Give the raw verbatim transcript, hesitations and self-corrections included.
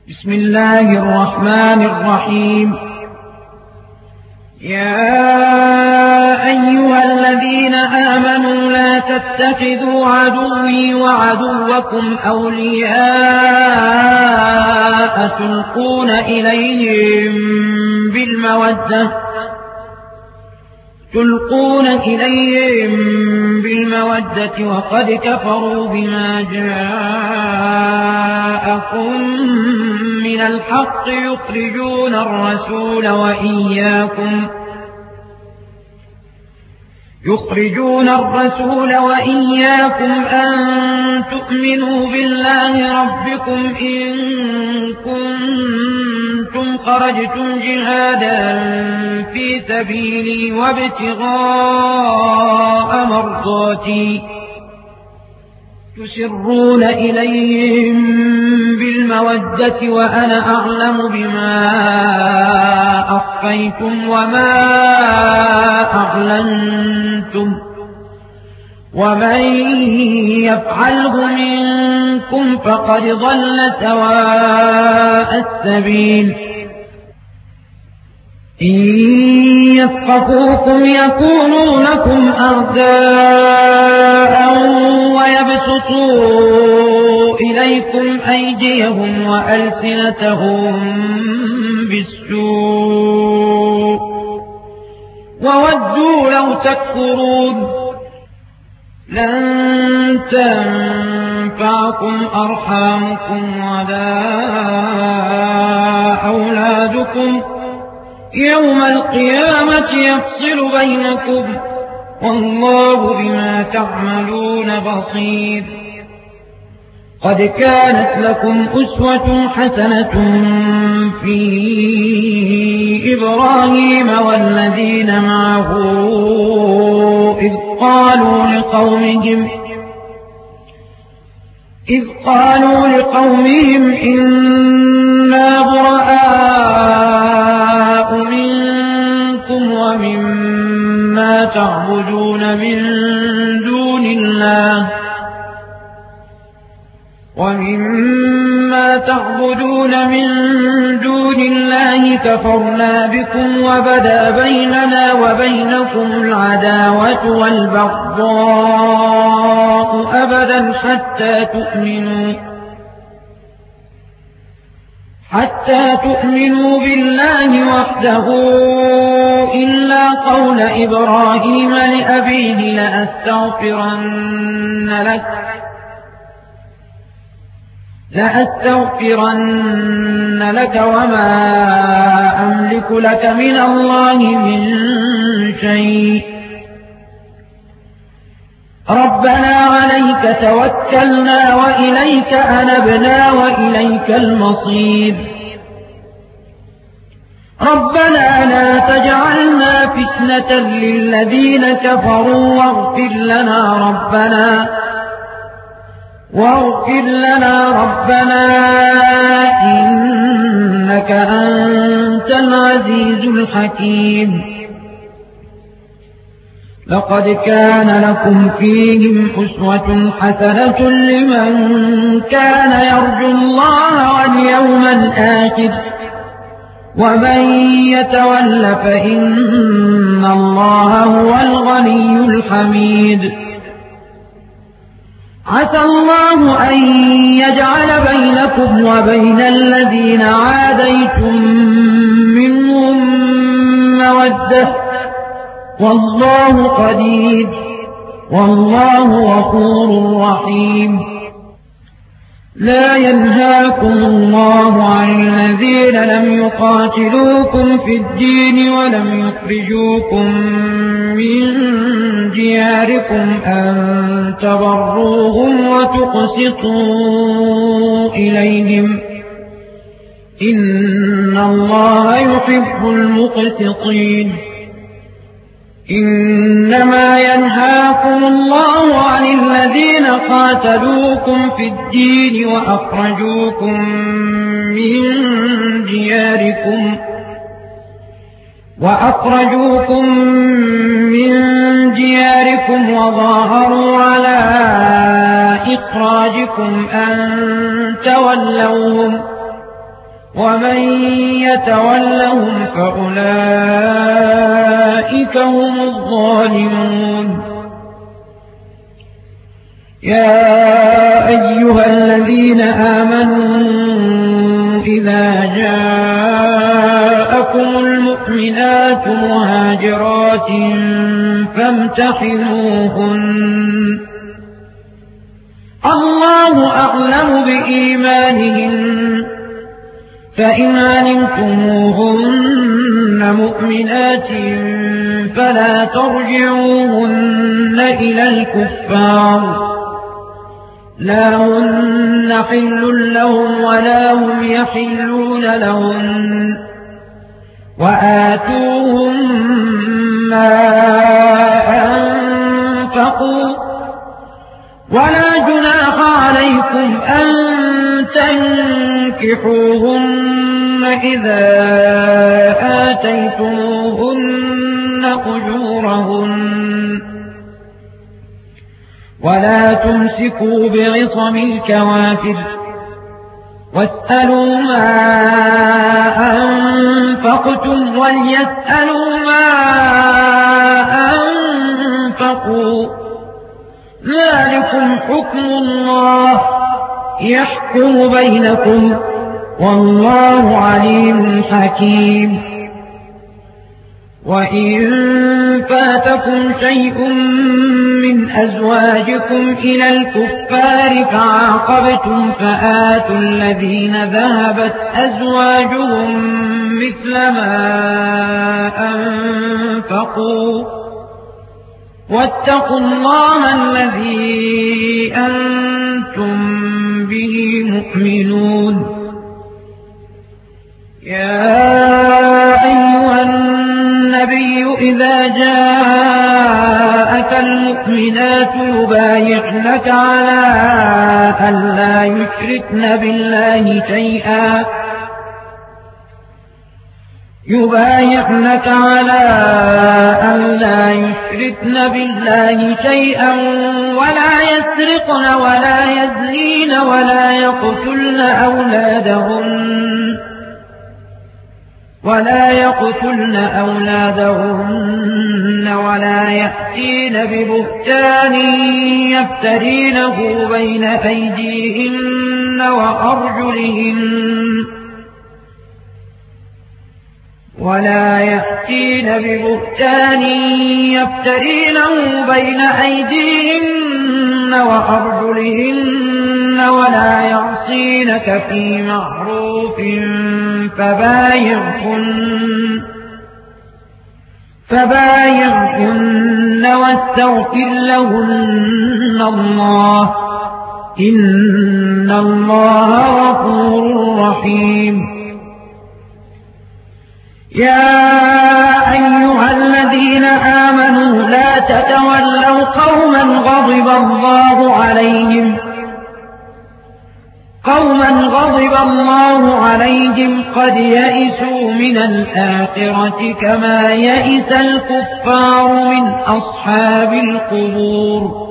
بسم الله الرحمن الرحيم. يا أيها الذين آمنوا لا تتخذوا عدوي وعدوكم أولياء تلقون إليهم بالمودة تلقون إليهم بالمودة وقد كفروا بما جاءكم من الحق يخرجون الرسول وإياكم يخرجون الرسول وإياكم أن تؤمنوا بالله ربكم إن كنتم خرجتم جهادا في سبيلي وابتغاء مرضاتي تسرون إليهم بالمودة وأنا أعلم بما أخفيتم وما أعلنتم ومن يفعله منكم فقد ضل سواء السبيل. إن يثقفوكم يكونوا لكم أعداء ويبسطوا إليكم أيديهم وألسنتهم بالسوء وودوا لو تكفرون. لن تنفعكم أرحامكم ولا أولادكم يوم القيامة يفصل بينكم والله بما تعملون بصير. قد كانت لكم أسوة حسنة في إبراهيم والذين معه إذ قالوا لقومهم إذ قالوا لقومهم إنا براء منكم ومما تعبدون من دون الله ومما تعبدون من دون الله كفرنا بكم وبدا بيننا وبينكم العداوة والبغضاء أبدا حتى تؤمنوا حتى تؤمنوا بالله وحده إلا قول إبراهيم لأبيه لأستغفرن لك لأستغفرن لك وما أملك لك من الله من شيء ربنا عليك توكلنا وإليك أنبنا وإليك المصير. ربنا لا تجعلنا فتنة للذين كفروا واغفر لنا ربنا واغفر لنا ربنا إنك أنت العزيز الحكيم. لقد كان لكم فيهم أسوة حسنة لمن كان يرجو الله واليوم الآخر ومن يتول فإن الله هو الغني الحميد. عسى الله أن يجعل بينكم وبين الذين عاديتم منهم مودة والله قدير والله غفور رحيم. لا ينهاكم الله عن الذين لم يقاتلوكم في الدين ولم يخرجوكم من دياركم أن تبروهم وتقسطوا إليهم إن الله يحب المقسطين. إنما ينهاكم الله عن الذين قاتلوكم في الدين وأخرجوكم من دياركم وأخرجوكم من دياركم وظاهروا على إخراجكم أن تولوهم ومن يتولهم فأولئك هم الظالمون. يا أيها الذين آمنوا إذا جاءكم المؤمنات مهاجرات فامتحنوهن الله أعلم بإيمانهن فإن علمتموهن مؤمنات فلا ترجعوهن إلى الكفار لا هن حل لهم ولا هم يحلون لهن وآتوهم ما أنفقوا ولا جناح عليكم أن تنكحوهن إذا آتيتموهن أجورهن ولا تمسكوا بعصم الكوافر واسألوا ما أنفقتم وليسألوا ما أنفقوا ذلكم حكم الله يحكم بينكم والله عليم حكيم. وإن فاتكم شيء من أزواجكم إلى الكفار فعاقبتم فآتوا الذين ذهبت أزواجهم مثل ما أنفقوا واتقوا الله الذي أنتم به مؤمنون. يا أيها النبي إذا جاءك المؤمنات يبايعنك على أن لا يشركن بالله شيئا يبايعنك على أن لا يشركن بالله شيئا ولا يسرقن ولا يزنين ولا يقتلن أولادهن ولا يقتلن أولادهن ولا يأتين ببهتان يفترينه بين أيديهن وأرجلهن ولا يأتين ببهتان يفترينه بين أيديهن وأرجلهن ولا يعصينك في معروف فبايعهن فبايعهن واستغفر لهن الله إن الله غفور رحيم. يا أيها الذين آمنوا لا تتولوا قوما غضب الله عليهم قوما غضب الله عليهم قد يئسوا من الآخرة كما يئس الكفار من أصحاب القبور.